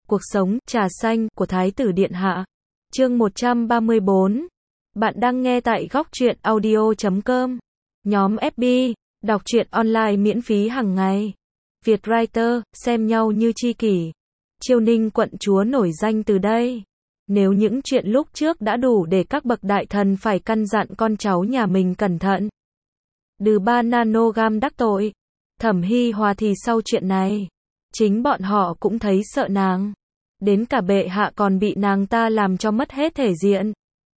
Cuộc sống, trà xanh, của Thái tử Điện Hạ. Chương 134. Bạn đang nghe tại góc truyện audio.com. Nhóm FB, đọc truyện online miễn phí hàng ngày. Vietwriter, xem nhau như tri kỷ. Chiêu Ninh quận chúa nổi danh từ đây. Nếu những chuyện lúc trước đã đủ để các bậc đại thần phải căn dặn con cháu nhà mình cẩn thận. Đừ 3 nanogam đắc tội. Thẩm Hi Hòa thì sau chuyện này, chính bọn họ cũng thấy sợ nàng. Đến cả bệ hạ còn bị nàng ta làm cho mất hết thể diện.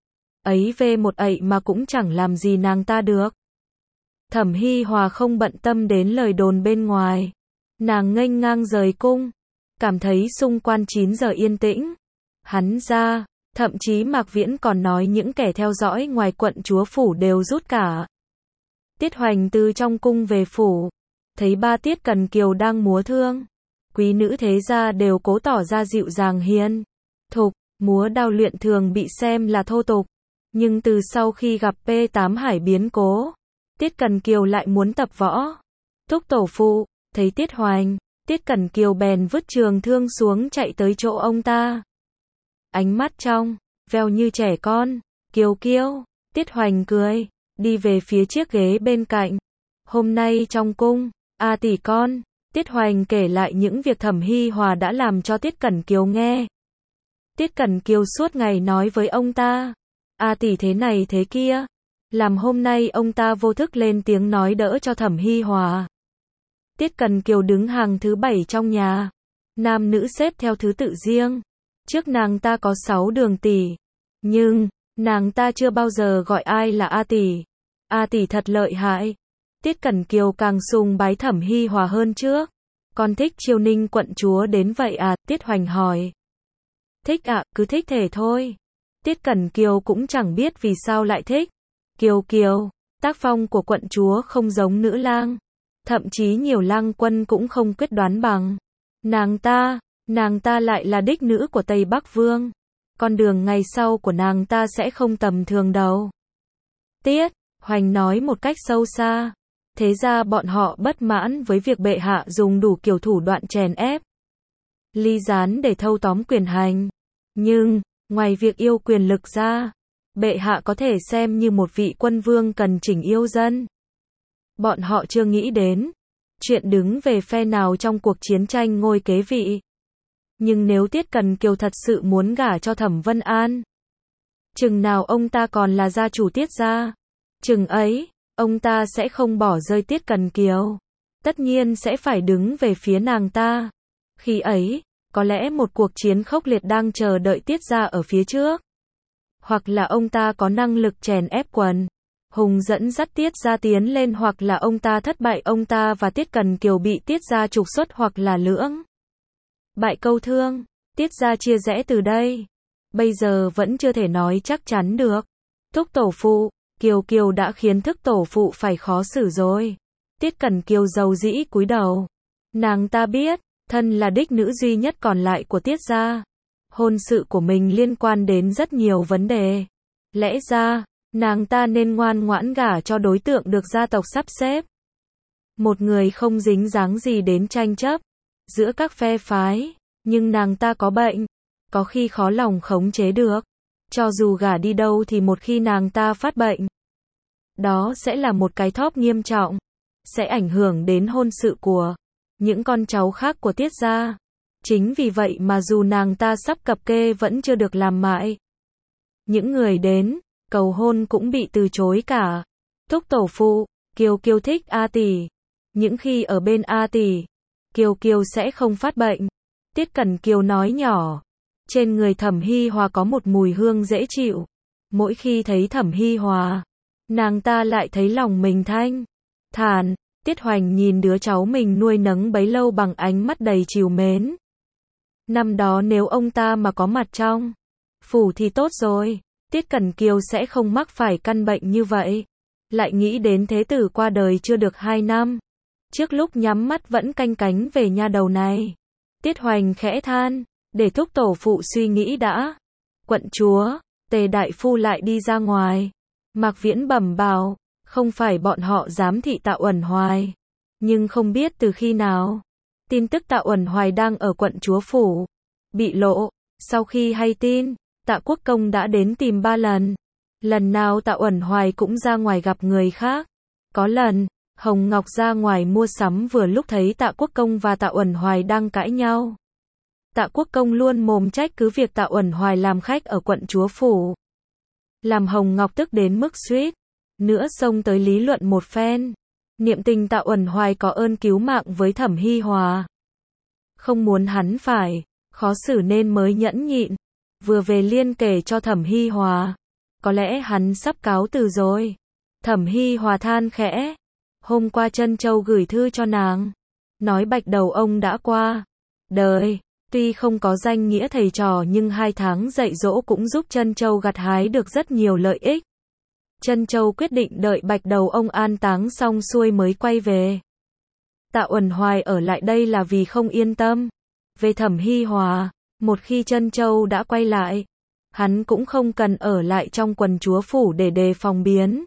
Ấy về một ậy mà cũng chẳng làm gì nàng ta được. Thẩm Hi Hòa không bận tâm đến lời đồn bên ngoài. Nàng nghênh ngang rời cung. Cảm thấy xung quanh 9 giờ yên tĩnh. Hắn ra, thậm chí Mạc Viễn còn nói những kẻ theo dõi ngoài quận chúa phủ đều rút cả. Tiết Hoành từ trong cung về phủ. Thấy ba Tiết Cần Kiều đang múa thương. Quý nữ thế gia đều cố tỏ ra dịu dàng hiền thục, múa đao luyện thường bị xem là thô tục. Nhưng từ sau khi gặp P8 Hải biến cố, Tiết Cần Kiều lại muốn tập võ. Thúc tổ phụ, thấy Tiết Hoành, Tiết Cần Kiều bèn vứt trường thương xuống chạy tới chỗ ông ta. Ánh mắt trong, veo như trẻ con, Kiều Kiều, Tiết Hoành cười, đi về phía chiếc ghế bên cạnh. Hôm nay trong cung, a tỷ con, Tiết Hoành kể lại những việc Thẩm Hi Hòa đã làm cho Tiết Cẩn Kiều nghe. Tiết Cẩn Kiều suốt ngày nói với ông ta, a tỷ thế này thế kia, làm hôm nay ông ta vô thức lên tiếng nói đỡ cho Thẩm Hi Hòa. Tiết Cẩn Kiều đứng hàng thứ 7 trong nhà, nam nữ xếp theo thứ tự riêng. Trước nàng ta có 6 đường tỷ, nhưng nàng ta chưa bao giờ gọi ai là a tỷ. A tỷ thật lợi hại. Tiết Cẩn Kiều càng sùng bái Thẩm Hi Hòa hơn trước. Con thích Chiêu Ninh quận chúa đến vậy à? Tiết Hoành hỏi. Thích ạ, cứ thích thể thôi. Tiết Cẩn Kiều cũng chẳng biết vì sao lại thích. Kiều Kiều, tác phong của quận chúa không giống nữ lang. Thậm chí nhiều lang quân cũng không quyết đoán bằng. Nàng ta lại là đích nữ của Tây Bắc Vương. Con đường ngày sau của nàng ta sẽ không tầm thường đâu. Tiết Hoành nói một cách sâu xa. Thế ra bọn họ bất mãn với việc bệ hạ dùng đủ kiểu thủ đoạn chèn ép, ly gián để thâu tóm quyền hành. Nhưng, ngoài việc yêu quyền lực ra, bệ hạ có thể xem như một vị quân vương cần chỉnh yêu dân. Bọn họ chưa nghĩ đến chuyện đứng về phe nào trong cuộc chiến tranh ngôi kế vị. Nhưng nếu Tiết Cần Kiều thật sự muốn gả cho Thẩm Vân An, chừng nào ông ta còn là gia chủ Tiết gia, chừng ấy ông ta sẽ không bỏ rơi Tiết Cần Kiều. Tất nhiên sẽ phải đứng về phía nàng ta. Khi ấy, có lẽ một cuộc chiến khốc liệt đang chờ đợi Tiết gia ở phía trước. Hoặc là ông ta có năng lực chèn ép quần hùng dẫn dắt Tiết gia tiến lên, hoặc là ông ta thất bại, ông ta và Tiết Cần Kiều bị Tiết gia trục xuất, hoặc là lưỡng bại câu thương, Tiết gia chia rẽ từ đây. Bây giờ vẫn chưa thể nói chắc chắn được. Thúc tổ phụ, Kiều Kiều đã khiến thức tổ phụ phải khó xử rồi. Tiết Cẩn Kiều dầu dĩ cúi đầu. Nàng ta biết, thân là đích nữ duy nhất còn lại của Tiết gia, hôn sự của mình liên quan đến rất nhiều vấn đề. Lẽ ra, nàng ta nên ngoan ngoãn gả cho đối tượng được gia tộc sắp xếp. Một người không dính dáng gì đến tranh chấp giữa các phe phái, nhưng nàng ta có bệnh, có khi khó lòng khống chế được. Cho dù gả đi đâu thì một khi nàng ta phát bệnh, đó sẽ là một cái thóp nghiêm trọng, sẽ ảnh hưởng đến hôn sự của những con cháu khác của Tiết gia. Chính vì vậy mà dù nàng ta sắp cập kê vẫn chưa được làm mại. Những người đến cầu hôn cũng bị từ chối cả. Thúc tổ phụ, Kiều Kiều thích a tỷ. Những khi ở bên a tỷ, Kiều Kiều sẽ không phát bệnh. Tiết Cẩn Kiều nói nhỏ. Trên người Thẩm Hi Hòa có một mùi hương dễ chịu. Mỗi khi thấy Thẩm Hi Hòa, nàng ta lại thấy lòng mình thanh thản. Tiết Hoành nhìn đứa cháu mình nuôi nấng bấy lâu bằng ánh mắt đầy trìu mến. Năm đó nếu ông ta mà có mặt trong phủ thì tốt rồi. Tiết Cẩn Kiều sẽ không mắc phải căn bệnh như vậy. Lại nghĩ đến thế tử qua đời chưa được 2 năm. Trước lúc nhắm mắt vẫn canh cánh về nha đầu này. Tiết Hoành khẽ than. Để thúc tổ phụ suy nghĩ đã. Quận chúa, Tề đại phu lại đi ra ngoài. Mạc Viễn bẩm bảo, không phải bọn họ giám thị Tạ Uẩn Hoài, nhưng không biết từ khi nào, tin tức Tạ Uẩn Hoài đang ở quận chúa phủ. bị lộ. Sau khi hay tin, Tạ Quốc Công đã đến tìm 3 lần. Lần nào Tạ Uẩn Hoài cũng ra ngoài gặp người khác. Có lần, Hồng Ngọc ra ngoài mua sắm vừa lúc thấy Tạ Quốc Công và Tạ Uẩn Hoài đang cãi nhau. Tạ Quốc Công luôn mồm trách cứ việc Tạ Uẩn Hoài làm khách ở quận chúa phủ. Làm Hồng Ngọc tức đến mức suýt nữa xông tới lý luận một phen. Niệm tình Tạ Uẩn Hoài có ơn cứu mạng với Thẩm Hi Hòa. Không muốn hắn phải khó xử nên mới nhẫn nhịn. Vừa về liên kể cho Thẩm Hi Hòa. Có lẽ hắn sắp cáo từ rồi. Thẩm Hi Hòa than khẽ. Hôm qua Trân Châu gửi thư cho nàng. Nói Bạch Đầu ông đã qua đời. Tuy không có danh nghĩa thầy trò nhưng 2 tháng dạy dỗ cũng giúp Trân Châu gặt hái được rất nhiều lợi ích. Trân Châu quyết định đợi Bạch Đầu ông an táng xong xuôi mới quay về. Tạ Uẩn Hoài ở lại đây là vì không yên tâm. Về Thẩm Hi Hòa, một khi Trân Châu đã quay lại, hắn cũng không cần ở lại trong quần chúa phủ để đề phòng biến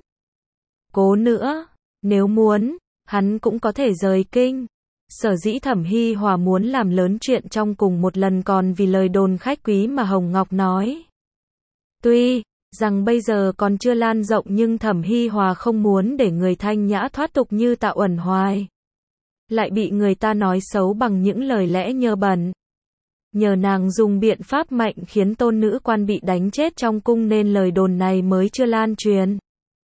cố nữa. Nếu muốn, hắn cũng có thể rời kinh. Sở dĩ Thẩm Hi Hòa muốn làm lớn chuyện trong cùng một lần còn vì lời đồn khách quý mà Hồng Ngọc nói. Tuy rằng bây giờ còn chưa lan rộng nhưng Thẩm Hi Hòa không muốn để người thanh nhã thoát tục như Tạ Uẩn Hoài lại bị người ta nói xấu bằng những lời lẽ nhơ bẩn. Nhờ nàng dùng biện pháp mạnh khiến tôn nữ quan bị đánh chết trong cung nên lời đồn này mới chưa lan truyền.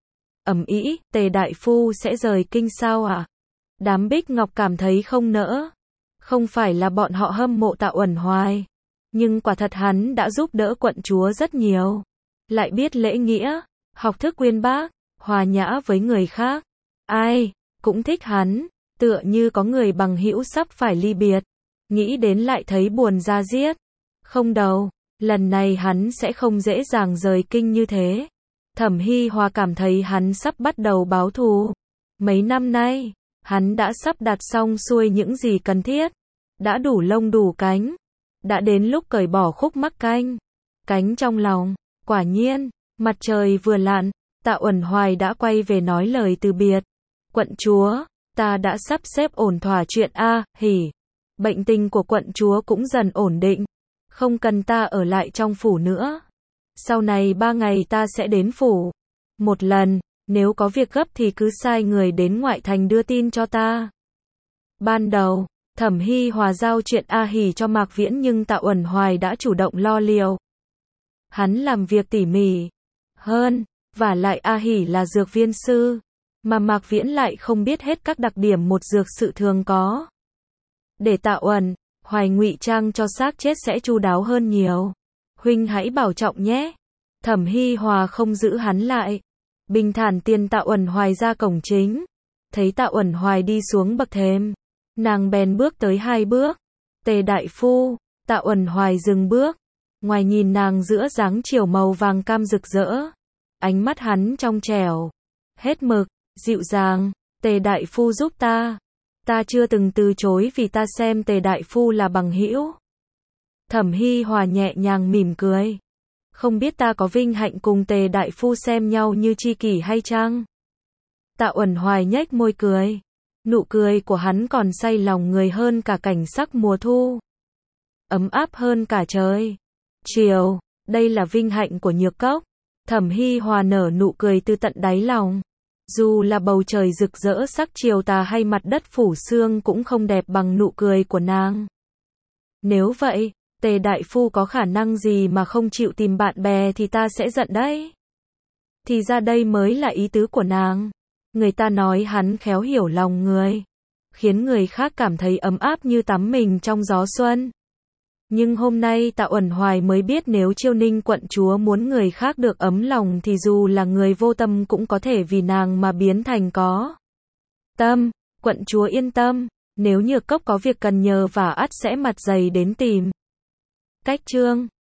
Ầm ĩ, Tề đại phu sẽ rời kinh sao ạ? Đám Bích Ngọc cảm thấy không nỡ. Không phải là bọn họ hâm mộ Tạ Uẩn Hoài, nhưng quả thật hắn đã giúp đỡ quận chúa rất nhiều. Lại biết lễ nghĩa, học thức uyên bác, hòa nhã với người khác. Ai cũng thích hắn, tựa như có người bằng hữu sắp phải ly biệt. Nghĩ đến lại thấy buồn da diết. Không đâu, lần này hắn sẽ không dễ dàng rời kinh như thế. Thẩm Hi Hòa cảm thấy hắn sắp bắt đầu báo thù. Mấy năm nay, hắn đã sắp đặt xong xuôi những gì cần thiết. Đã đủ lông đủ cánh. Đã đến lúc cởi bỏ khúc mắc cánh trong lòng. Quả nhiên, mặt trời vừa lặn, Tạ Uẩn Hoài đã quay về nói lời từ biệt. Quận chúa, ta đã sắp xếp ổn thỏa chuyện hỉ. Bệnh tình của quận chúa cũng dần ổn định. Không cần ta ở lại trong phủ nữa. Sau này 3 ngày ta sẽ đến phủ một lần. Nếu có việc gấp thì cứ sai người đến ngoại thành đưa tin cho ta. Ban đầu, Thẩm Hi Hòa giao chuyện hỉ cho Mạc Viễn nhưng Tạ Uẩn Hoài đã chủ động lo liệu. Hắn làm việc tỉ mỉ hơn, và lại hỉ là dược viên sư, mà Mạc Viễn lại không biết hết các đặc điểm một dược sự thường có. Để Tạ Uẩn Hoài ngụy trang cho xác chết sẽ chu đáo hơn nhiều. Huynh hãy bảo trọng nhé. Thẩm Hi Hòa không giữ hắn lại. Bình thản tiền Tạ Uẩn Hoài ra cổng chính. Thấy Tạ Uẩn Hoài đi xuống bậc thềm, nàng bèn bước tới 2 bước. Tề đại phu. Tạ Uẩn Hoài dừng bước. Ngoài nhìn nàng giữa dáng chiều màu vàng cam rực rỡ. Ánh mắt hắn trong trẻo, hết mực, dịu dàng. Tề đại phu giúp ta. Ta chưa từng từ chối vì ta xem Tề đại phu là bằng hữu. Thẩm Hi Hòa nhẹ nhàng mỉm cười. Không biết ta có vinh hạnh cùng Tề đại phu xem nhau như tri kỷ hay chăng? Tạ Uẩn Hoài nhếch môi cười. Nụ cười của hắn còn say lòng người hơn cả cảnh sắc mùa thu. Ấm áp hơn cả trời chiều. Đây là vinh hạnh của Nhược Cốc. Thẩm Hi Hòa nở nụ cười từ tận đáy lòng. Dù là bầu trời rực rỡ sắc chiều tà hay mặt đất phủ sương cũng không đẹp bằng nụ cười của nàng. Nếu vậy, Tề đại phu có khả năng gì mà không chịu tìm bạn bè thì ta sẽ giận đấy. Thì ra đây mới là ý tứ của nàng. Người ta nói hắn khéo hiểu lòng người, khiến người khác cảm thấy ấm áp như tắm mình trong gió xuân. Nhưng hôm nay Tạ Uẩn Hoài mới biết nếu Chiêu Ninh quận chúa muốn người khác được ấm lòng thì dù là người vô tâm cũng có thể vì nàng mà biến thành có tâm. Quận chúa yên tâm, nếu Nhược Cốc có việc cần nhờ vả ắt sẽ mặt dày đến tìm. Cách chương